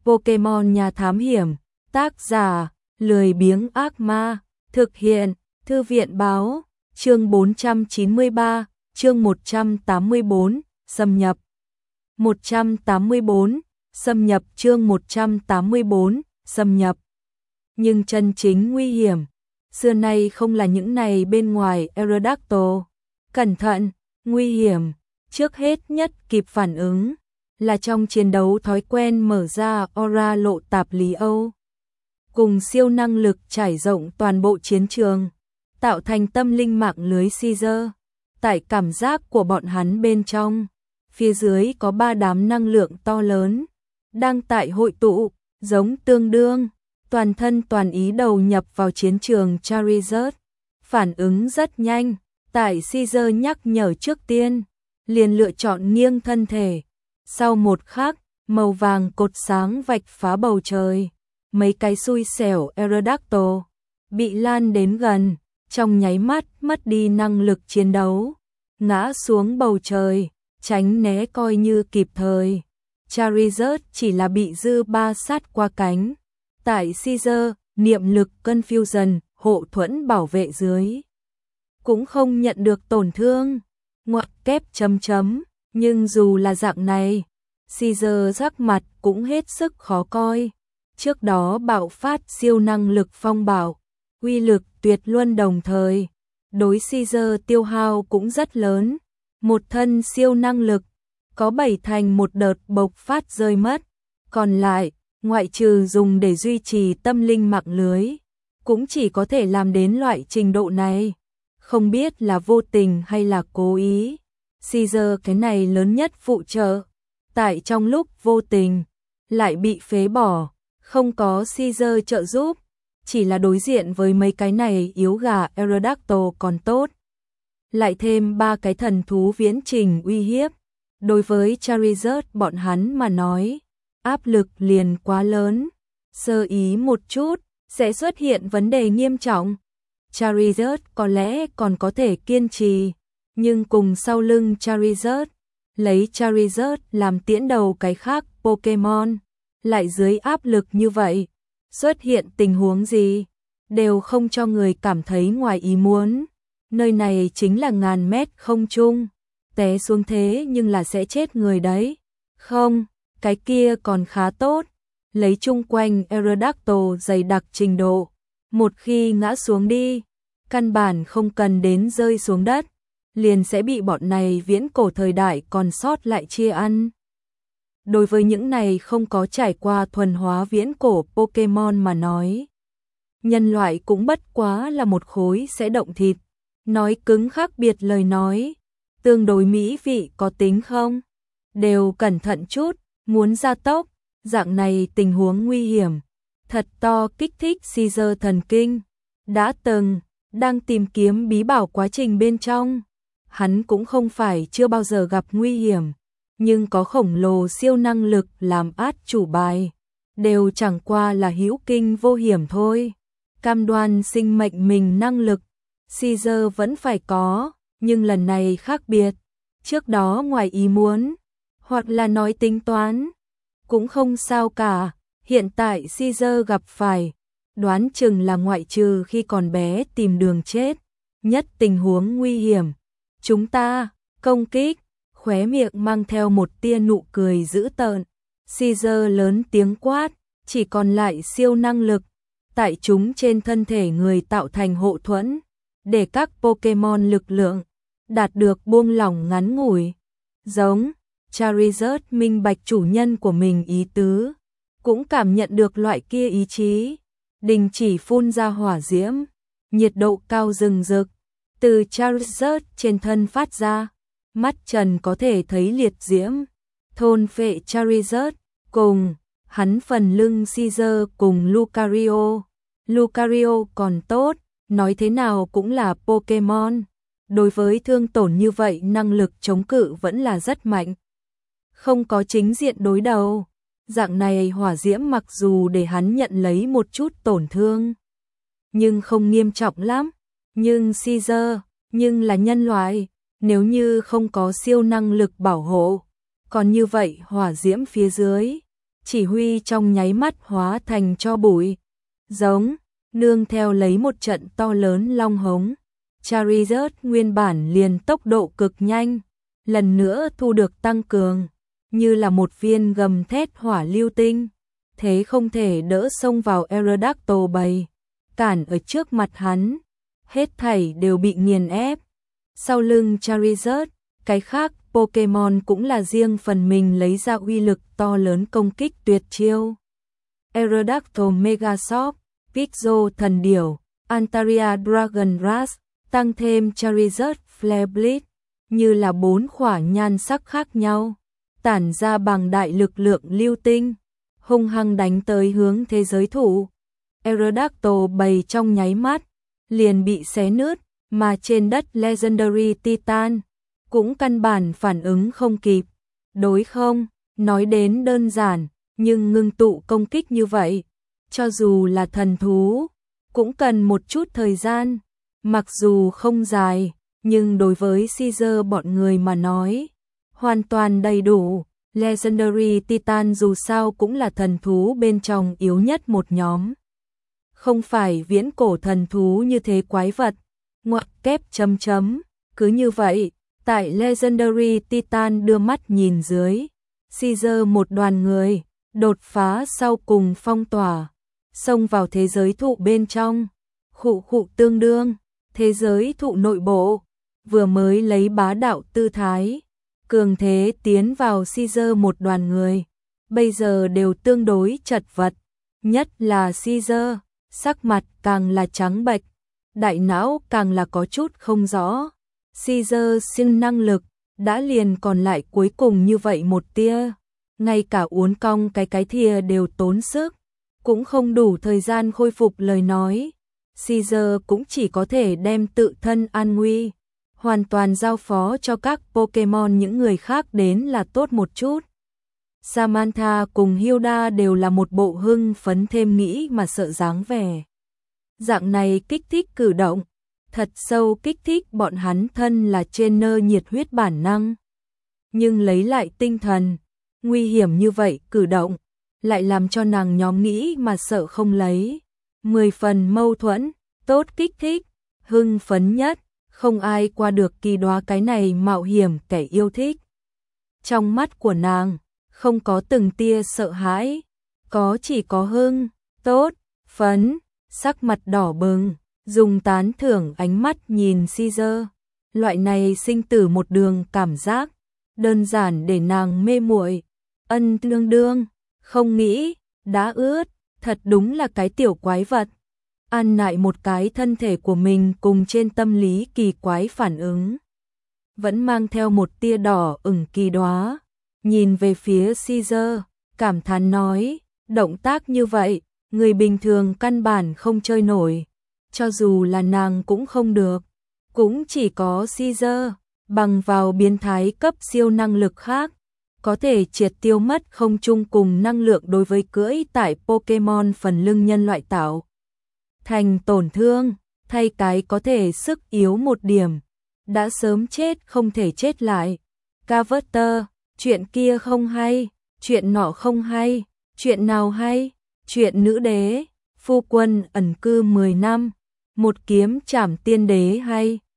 Pokemon Nhà Thám Hiểm, tác giả, lười biếng ác ma, thực hiện, Thư viện báo, chương 493, chương 184, xâm nhập. 184, xâm nhập chương 184, xâm nhập. Nhưng chân chính nguy hiểm, xưa nay không là những này bên ngoài Aerodactyl. Cẩn thận, nguy hiểm, trước hết nhất kịp phản ứng, là trong chiến đấu thói quen mở ra aura lộ tạp lý Âu. Cùng siêu năng lực trải rộng toàn bộ chiến trường, tạo thành tâm linh mạng lưới Caesar. Tại cảm giác của bọn hắn bên trong, phía dưới có 3 đám năng lượng to lớn, đang tại hội tụ, giống tương đương, toàn thân toàn ý đầu nhập vào chiến trường Charizard. Phản ứng rất nhanh, tại Caesar nhắc nhở trước tiên, liền lựa chọn nghiêng thân thể. Sau một khắc, màu vàng cột sáng vạch phá bầu trời, mấy cái xui xẻo Aerodactyl bị lan đến gần, trong nháy mắt mất đi năng lực chiến đấu, ngã xuống bầu trời, tránh né coi như kịp thời. Charizard chỉ là bị dư ba sát qua cánh. Tại Caesar, niệm lực Confusion, hộ thuẫn bảo vệ dưới, cũng không nhận được tổn thương. Ngoặc kép chấm chấm, nhưng dù là dạng này, Caesar sắc mặt cũng hết sức khó coi. Trước đó bạo phát siêu năng lực phong bảo, uy lực tuyệt luân đồng thời, đối Caesar tiêu hao cũng rất lớn. Một thân siêu năng lực, có 7 thành một đợt bộc phát rơi mất, còn lại, ngoại trừ dùng để duy trì tâm linh mạng lưới, cũng chỉ có thể làm đến loại trình độ này. Không biết là vô tình hay là cố ý, Caesar cái này lớn nhất phụ trợ, tại trong lúc vô tình, lại bị phế bỏ, không có Caesar trợ giúp, chỉ là đối diện với mấy cái này yếu gà Aerodactyl còn tốt. Lại thêm 3 cái thần thú viễn trình uy hiếp, đối với Charizard bọn hắn mà nói, áp lực liền quá lớn, sơ ý một chút, sẽ xuất hiện vấn đề nghiêm trọng. Charizard có lẽ còn có thể kiên trì, nhưng cùng sau lưng Charizard, lấy Charizard làm tiễn đầu cái khác Pokemon, lại dưới áp lực như vậy, xuất hiện tình huống gì, đều không cho người cảm thấy ngoài ý muốn. Nơi này chính là ngàn mét không trung, té xuống thế nhưng là sẽ chết người đấy. Không, cái kia còn khá tốt, lấy chung quanh Aerodactyl dày đặc trình độ, một khi ngã xuống đi, căn bản không cần đến rơi xuống đất, liền sẽ bị bọn này viễn cổ thời đại còn sót lại chia ăn. Đối với những này không có trải qua thuần hóa viễn cổ Pokemon mà nói, nhân loại cũng bất quá là một khối sẽ động thịt. Nói cứng khác biệt lời nói, tương đối mỹ vị có tính không? Đều cẩn thận chút, muốn gia tốc, dạng này tình huống nguy hiểm, thật to kích thích Caesar thần kinh. Đã từng, đang tìm kiếm bí bảo quá trình bên trong, hắn cũng không phải chưa bao giờ gặp nguy hiểm, nhưng có khổng lồ siêu năng lực làm át chủ bài, đều chẳng qua là hữu kinh vô hiểm thôi. Cam đoan sinh mệnh mình năng lực, Caesar vẫn phải có, nhưng lần này khác biệt. Trước đó ngoài ý muốn, hoặc là nói tính toán, cũng không sao cả. Hiện tại Caesar gặp phải, đoán chừng là ngoại trừ khi còn bé tìm đường chết, nhất tình huống nguy hiểm. Chúng ta, công kích, khóe miệng mang theo một tia nụ cười dữ tợn. Caesar lớn tiếng quát, chỉ còn lại siêu năng lực, tại chúng trên thân thể người tạo thành hộ thuẫn, để các Pokemon lực lượng đạt được buông lỏng ngắn ngủi. Giống, Charizard minh bạch chủ nhân của mình ý tứ, cũng cảm nhận được loại kia ý chí, đình chỉ phun ra hỏa diễm, nhiệt độ cao rừng rực, từ Charizard trên thân phát ra, mắt trần có thể thấy liệt diễm, thôn phệ Charizard, cùng hắn phần lưng Caesar cùng Lucario. Lucario còn tốt, nói thế nào cũng là Pokemon, đối với thương tổn như vậy năng lực chống cự vẫn là rất mạnh. Không có chính diện đối đầu, dạng này hỏa diễm mặc dù để hắn nhận lấy một chút tổn thương, nhưng không nghiêm trọng lắm. Nhưng Caesar, nhưng là nhân loại, nếu như không có siêu năng lực bảo hộ, còn như vậy hỏa diễm phía dưới, chỉ huy trong nháy mắt hóa thành tro bụi. Giống, nương theo lấy một trận to lớn long hống. Charizard nguyên bản liền tốc độ cực nhanh, lần nữa thu được tăng cường, như là một viên gầm thét hỏa lưu tinh, thế không thể đỡ xông vào Aerodactyl bầy, cản ở trước mặt hắn, hết thảy đều bị nghiền ép. Sau lưng Charizard, cái khác Pokemon cũng là riêng phần mình lấy ra uy lực to lớn công kích tuyệt chiêu. Aerodactyl Megasop, Pixel thần điểu, Antaria Dragon Rush, tăng thêm Charizard Flare Blitz, như là 4 khỏa nhan sắc khác nhau, tản ra bằng đại lực lượng lưu tinh, hung hăng đánh tới hướng thế giới thủ. Aerodactyl bầy trong nháy mắt, liền bị xé nứt, mà trên đất Legendary Titan, cũng căn bản phản ứng không kịp. Đối không, nói đến đơn giản, nhưng ngưng tụ công kích như vậy, cho dù là thần thú, cũng cần một chút thời gian, mặc dù không dài, nhưng đối với Caesar bọn người mà nói, hoàn toàn đầy đủ. Legendary Titan dù sao cũng là thần thú bên trong yếu nhất một nhóm. Không phải viễn cổ thần thú như thế quái vật, ngoặc kép chấm chấm, cứ như vậy, tại Legendary Titan đưa mắt nhìn dưới, Caesar một đoàn người, đột phá sau cùng phong tỏa, xông vào thế giới thụ bên trong, khụ tương đương, thế giới thụ nội bộ, vừa mới lấy bá đạo tư thái, cường thế tiến vào Caesar một đoàn người, bây giờ đều tương đối chật vật, nhất là Caesar, sắc mặt càng là trắng bệch, đại não càng là có chút không rõ. Caesar sinh năng lực, đã liền còn lại cuối cùng như vậy một tia, ngay cả uốn cong cái thìa đều tốn sức, cũng không đủ thời gian khôi phục lời nói. Caesar cũng chỉ có thể đem tự thân an nguy hoàn toàn giao phó cho các Pokemon những người khác đến là tốt một chút. Samantha cùng Hilda đều là một bộ hưng phấn thêm nghĩ mà sợ dáng vẻ. Dạng này kích thích cử động, thật sâu kích thích bọn hắn thân là trainer nhiệt huyết bản năng. Nhưng lấy lại tinh thần, nguy hiểm như vậy cử động, lại làm cho nàng nhóm nghĩ mà sợ không lấy. 10 phần mâu thuẫn, tốt kích thích, hưng phấn nhất, không ai qua được kỳ đoá cái này mạo hiểm kẻ yêu thích. Trong mắt của nàng, không có từng tia sợ hãi, chỉ có hưng, tốt, phấn, sắc mặt đỏ bừng, dùng tán thưởng ánh mắt nhìn Caesar. Loại này sinh tử một đường cảm giác, đơn giản để nàng mê muội, ân tương đương, không nghĩ, đã ướt, thật đúng là cái tiểu quái vật. Ăn lại một cái thân thể của mình cùng trên tâm lý kỳ quái phản ứng. Vẫn mang theo một tia đỏ ửng kỳ đoá, nhìn về phía Caesar, cảm thán nói, động tác như vậy, người bình thường căn bản không chơi nổi, cho dù là nàng cũng không được, cũng chỉ có Caesar, bằng vào biến thái cấp siêu năng lực khác, có thể triệt tiêu mất không chung cùng năng lượng đối với cưỡi tại Pokemon phần lưng nhân loại tạo thành tổn thương, thay cái có thể sức yếu một điểm, đã sớm chết không thể chết lại. Carver, chuyện kia không hay, chuyện nọ không hay, chuyện nào hay, chuyện nữ đế, phu quân ẩn cư 10 năm, một kiếm trảm tiên đế hay.